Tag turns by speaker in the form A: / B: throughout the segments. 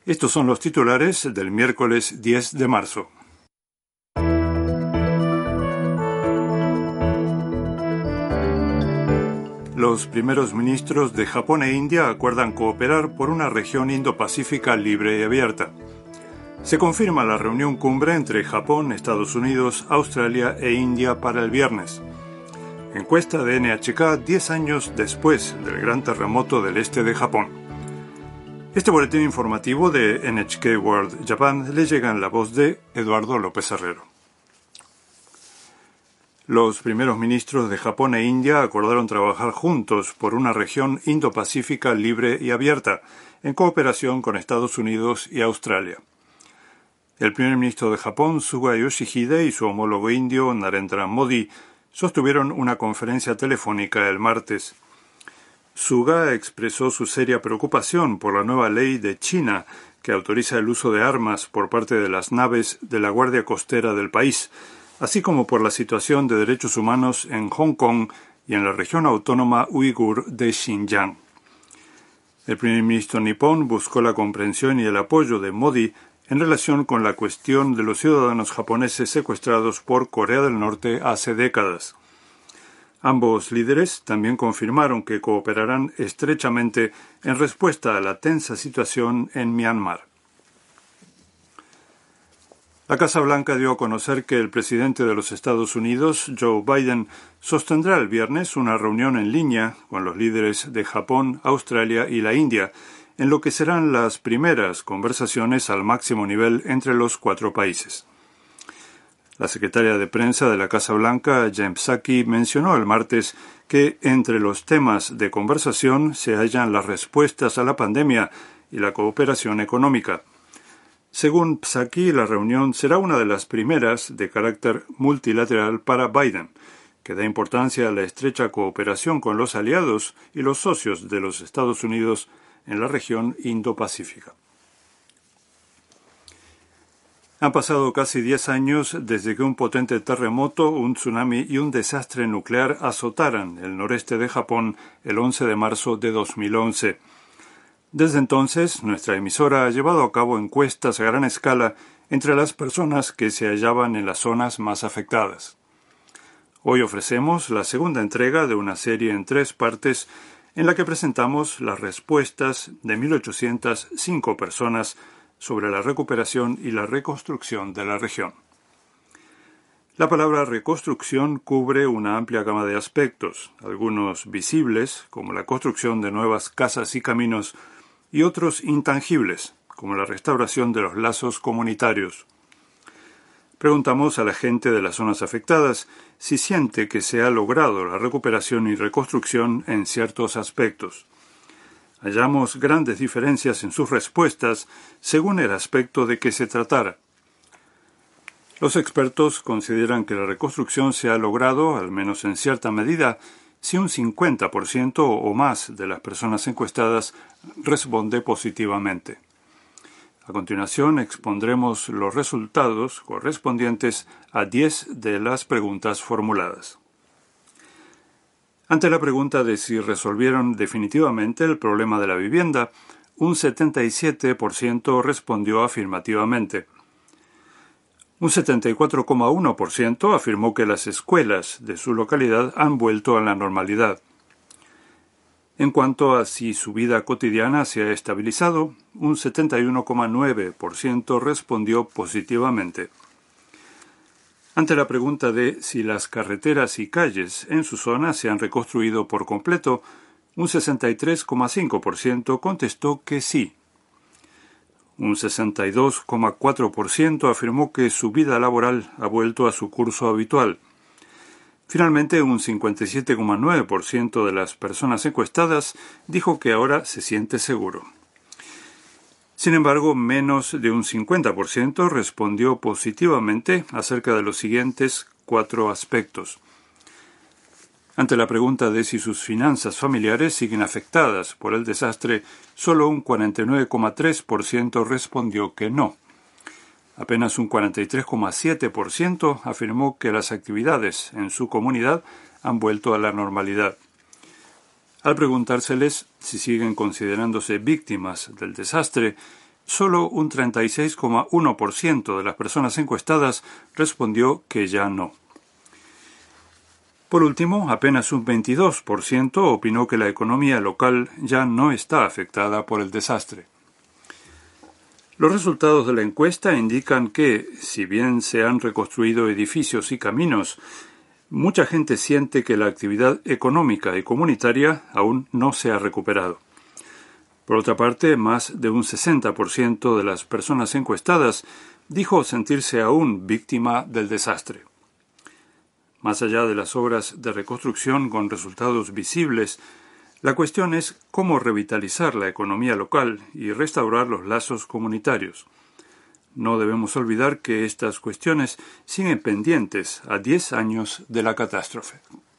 A: Estos son los titulares del miércoles 10 de marzo. Los primeros ministros de Japón e India acuerdan cooperar por una región Indo-Pacífica libre y abierta. Se confirma la reunión cumbre entre Japón, Estados Unidos, Australia e India para el viernes. Encuesta de NHK 10 años después del gran terremoto del este de Japón. Este boletín informativo de NHK World Japan le llega en la voz de Eduardo López Herrero. Los primeros ministros de Japón e India acordaron trabajar juntos por una región Indo-Pacífica libre y abierta, en cooperación con Estados Unidos y Australia. El primer ministro de Japón, Suga Yoshihide, y su homólogo indio, Narendra Modi, sostuvieron una conferencia telefónica el martes. Suga expresó su seria preocupación por la nueva ley de China que autoriza el uso de armas por parte de las naves de la Guardia Costera del país, así como por la situación de derechos humanos en Hong Kong y en la región autónoma uigur de Xinjiang. El primer ministro nipón buscó la comprensión y el apoyo de Modi en relación con la cuestión de los ciudadanos japoneses secuestrados por Corea del Norte hace décadas. Ambos líderes también confirmaron que cooperarán estrechamente en respuesta a la tensa situación en Myanmar. La Casa Blanca dio a conocer que el presidente de los Estados Unidos, Joe Biden, sostendrá el viernes una reunión en línea con los líderes de Japón, Australia y la India, en lo que serán las primeras conversaciones al máximo nivel entre los cuatro países. La secretaria de prensa de la Casa Blanca, Jen Psaki, mencionó el martes que entre los temas de conversación se hallan las respuestas a la pandemia y la cooperación económica. Según Psaki, la reunión será una de las primeras de carácter multilateral para Biden, que da importancia a la estrecha cooperación con los aliados y los socios de los Estados Unidos en la región Indo-Pacífica. Han pasado casi 10 años desde que un potente terremoto, un tsunami y un desastre nuclear azotaran el noreste de Japón el 11 de marzo de 2011. Desde entonces, nuestra emisora ha llevado a cabo encuestas a gran escala entre las personas que se hallaban en las zonas más afectadas. Hoy ofrecemos la segunda entrega de una serie en 3 partes en la que presentamos las respuestas de 1.805 personas sobre la recuperación y la reconstrucción de la región. La palabra reconstrucción cubre una amplia gama de aspectos, algunos visibles, como la construcción de nuevas casas y caminos, y otros intangibles, como la restauración de los lazos comunitarios. Preguntamos a la gente de las zonas afectadas si siente que se ha logrado la recuperación y reconstrucción en ciertos aspectos. Hallamos grandes diferencias en sus respuestas según el aspecto de que se tratara. Los expertos consideran que la reconstrucción se ha logrado, al menos en cierta medida, si un 50% o más de las personas encuestadas responde positivamente. A continuación expondremos los resultados correspondientes a 10 de las preguntas formuladas. Ante la pregunta de si resolvieron definitivamente el problema de la vivienda, un 77% respondió afirmativamente. Un 74,1% afirmó que las escuelas de su localidad han vuelto a la normalidad. En cuanto a si su vida cotidiana se ha estabilizado, un 71,9% respondió positivamente. Ante la pregunta de si las carreteras y calles en su zona se han reconstruido por completo, un 63,5% contestó que sí. Un 62,4% afirmó que su vida laboral ha vuelto a su curso habitual. Finalmente, un 57,9% de las personas encuestadas dijo que ahora se siente seguro. Sin embargo, menos de un 50% respondió positivamente acerca de los siguientes 4 aspectos. Ante la pregunta de si sus finanzas familiares siguen afectadas por el desastre, solo un 49,3% respondió que no. Apenas un 43,7% afirmó que las actividades en su comunidad han vuelto a la normalidad. Al preguntárseles si siguen considerándose víctimas del desastre, solo un 36,1% de las personas encuestadas respondió que ya no. Por último, apenas un 22% opinó que la economía local ya no está afectada por el desastre. Los resultados de la encuesta indican que, si bien se han reconstruido edificios y caminos, mucha gente siente que la actividad económica y comunitaria aún no se ha recuperado. Por otra parte, más de un 60% de las personas encuestadas dijo sentirse aún víctima del desastre. Más allá de las obras de reconstrucción con resultados visibles, la cuestión es cómo revitalizar la economía local y restaurar los lazos comunitarios. No debemos olvidar que estas cuestiones siguen pendientes a 10 años de la catástrofe.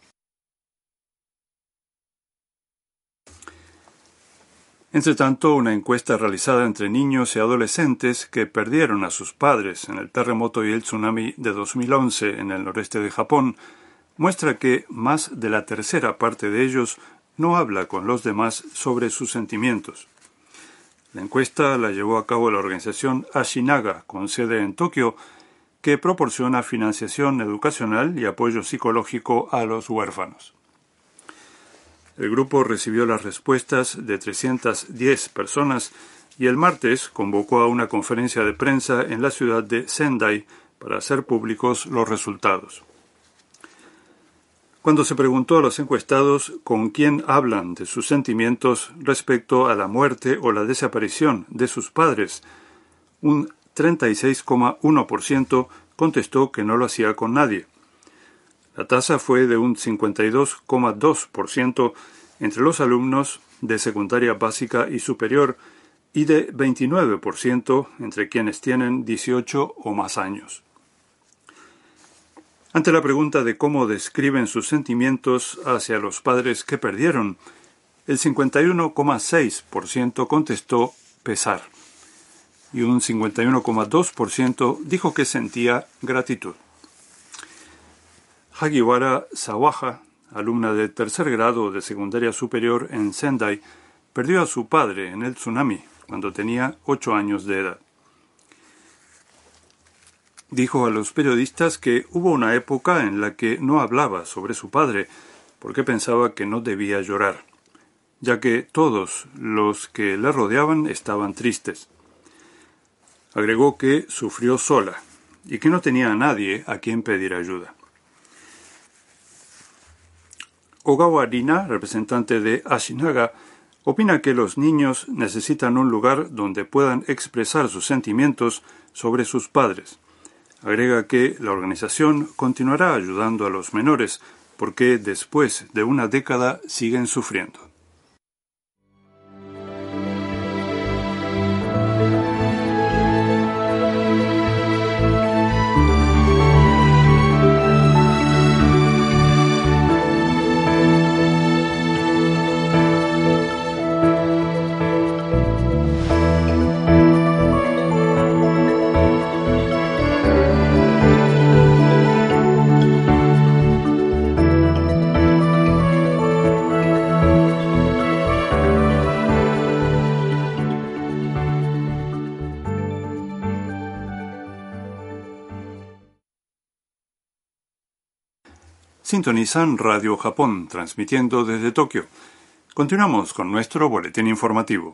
A: Entretanto, una encuesta realizada entre niños y adolescentes que perdieron a sus padres en el terremoto y el tsunami de 2011 en el noreste de Japón muestra que más de la tercera parte de ellos no habla con los demás sobre sus sentimientos. La encuesta la llevó a cabo la organización Ashinaga, con sede en Tokio, que proporciona financiación educacional y apoyo psicológico a los huérfanos. El grupo recibió las respuestas de 310 personas y el martes convocó a una conferencia de prensa en la ciudad de Sendai para hacer públicos los resultados. Cuando se preguntó a los encuestados con quién hablan de sus sentimientos respecto a la muerte o la desaparición de sus padres, un 36,1% contestó que no lo hacía con nadie. La tasa fue de un 52,2% entre los alumnos de secundaria básica y superior y de 29% entre quienes tienen 18 o más años. Ante la pregunta de cómo describen sus sentimientos hacia los padres que perdieron, el 51,6% contestó pesar y un 51,2% dijo que sentía gratitud. Hagiwara Sawaha, alumna de tercer grado de secundaria superior en Sendai, perdió a su padre en el tsunami cuando tenía 8 años de edad. Dijo a los periodistas que hubo una época en la que no hablaba sobre su padre porque pensaba que no debía llorar, ya que todos los que le rodeaban estaban tristes. Agregó que sufrió sola y que no tenía a nadie a quien pedir ayuda. Ogawa Rina, representante de Ashinaga, opina que los niños necesitan un lugar donde puedan expresar sus sentimientos sobre sus padres. Agrega que la organización continuará ayudando a los menores porque después de una década siguen sufriendo. Sintonizan Radio Japón, transmitiendo desde Tokio. Continuamos con nuestro boletín informativo.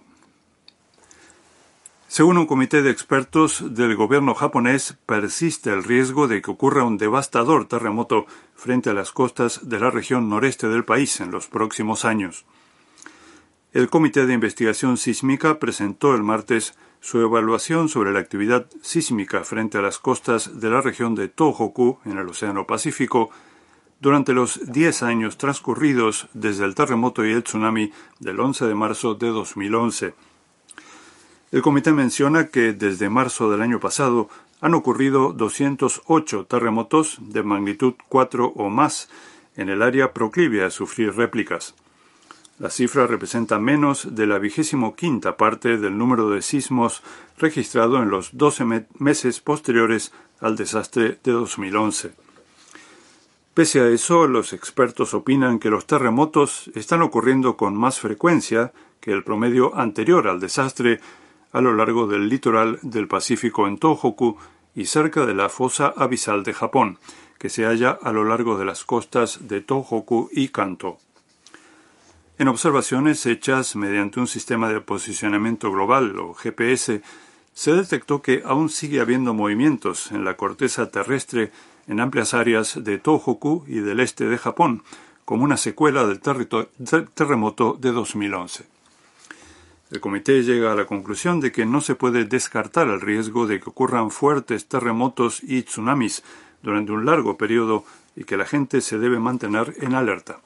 A: Según un comité de expertos del gobierno japonés, persiste el riesgo de que ocurra un devastador terremoto frente a las costas de la región noreste del país en los próximos años. El Comité de Investigación Sísmica presentó el martes su evaluación sobre la actividad sísmica frente a las costas de la región de Tohoku, en el Océano Pacífico, durante los 10 años transcurridos desde el terremoto y el tsunami del 11 de marzo de 2011. El comité menciona que desde marzo del año pasado han ocurrido 208 terremotos de magnitud 4 o más en el área proclive a sufrir réplicas. La cifra representa menos de la 25ª parte del número de sismos registrado en los 12 meses posteriores al desastre de 2011. Pese a eso, los expertos opinan que los terremotos están ocurriendo con más frecuencia que el promedio anterior al desastre, a lo largo del litoral del Pacífico en Tohoku y cerca de la fosa abisal de Japón, que se halla a lo largo de las costas de Tohoku y Kanto. En observaciones hechas mediante un sistema de posicionamiento global o GPS, se detectó que aún sigue habiendo movimientos en la corteza terrestre en amplias áreas de Tohoku y del este de Japón, como una secuela del terremoto de 2011. El comité llega a la conclusión de que no se puede descartar el riesgo de que ocurran fuertes terremotos y tsunamis durante un largo periodo y que la gente se debe mantener en alerta.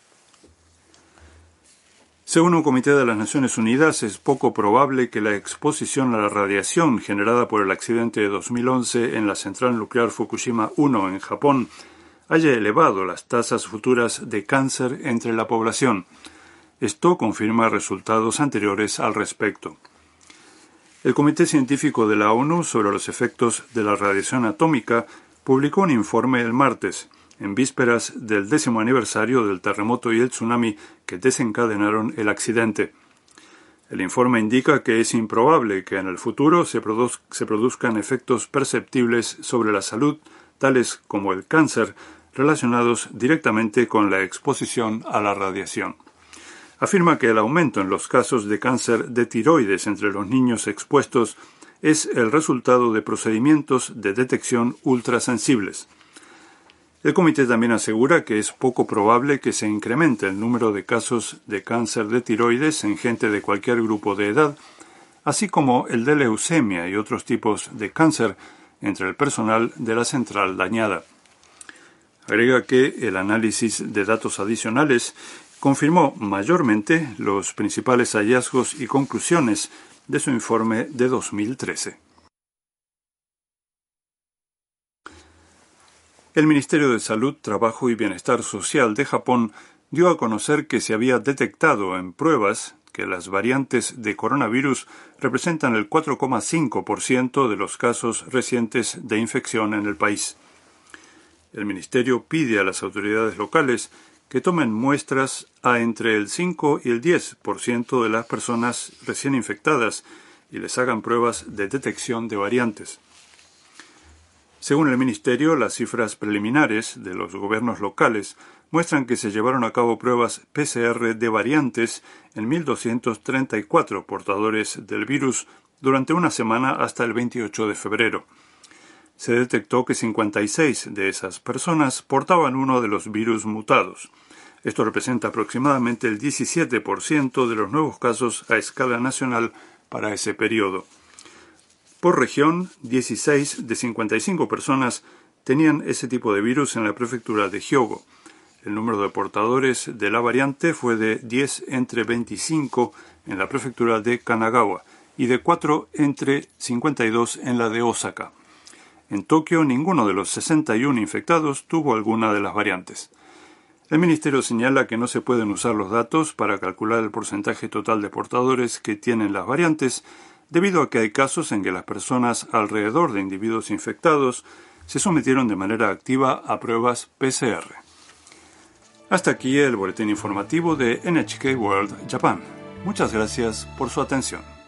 A: Según un comité de las Naciones Unidas, es poco probable que la exposición a la radiación generada por el accidente de 2011 en la central nuclear Fukushima 1 en Japón haya elevado las tasas futuras de cáncer entre la población. Esto confirma resultados anteriores al respecto. El Comité Científico de la ONU sobre los efectos de la radiación atómica publicó un informe el martes, en vísperas del 10º aniversario del terremoto y el tsunami que desencadenaron el accidente. El informe indica que es improbable que en el futuro se produzcan efectos perceptibles sobre la salud, tales como el cáncer, relacionados directamente con la exposición a la radiación. Afirma que el aumento en los casos de cáncer de tiroides entre los niños expuestos es el resultado de procedimientos de detección ultrasensibles. El comité también asegura que es poco probable que se incremente el número de casos de cáncer de tiroides en gente de cualquier grupo de edad, así como el de leucemia y otros tipos de cáncer entre el personal de la central dañada. Agrega que el análisis de datos adicionales confirmó mayormente los principales hallazgos y conclusiones de su informe de 2013. El Ministerio de Salud, Trabajo y Bienestar Social de Japón dio a conocer que se había detectado en pruebas que las variantes de coronavirus representan el 4,5% de los casos recientes de infección en el país. El Ministerio pide a las autoridades locales que tomen muestras a entre el 5 y el 10% de las personas recién infectadas y les hagan pruebas de detección de variantes. Según el Ministerio, las cifras preliminares de los gobiernos locales muestran que se llevaron a cabo pruebas PCR de variantes en 1.234 portadores del virus durante una semana hasta el 28 de febrero. Se detectó que 56 de esas personas portaban uno de los virus mutados. Esto representa aproximadamente el 17% de los nuevos casos a escala nacional para ese periodo. Por región, 16 de 55 personas tenían ese tipo de virus en la prefectura de Hyogo. El número de portadores de la variante fue de 10 entre 25 en la prefectura de Kanagawa y de 4 entre 52 en la de Osaka. En Tokio, ninguno de los 61 infectados tuvo alguna de las variantes. El ministerio señala que no se pueden usar los datos para calcular el porcentaje total de portadores que tienen las variantes, debido a que hay casos en que las personas alrededor de individuos infectados se sometieron de manera activa a pruebas PCR. Hasta aquí el boletín informativo de NHK World Japan. Muchas gracias por su atención.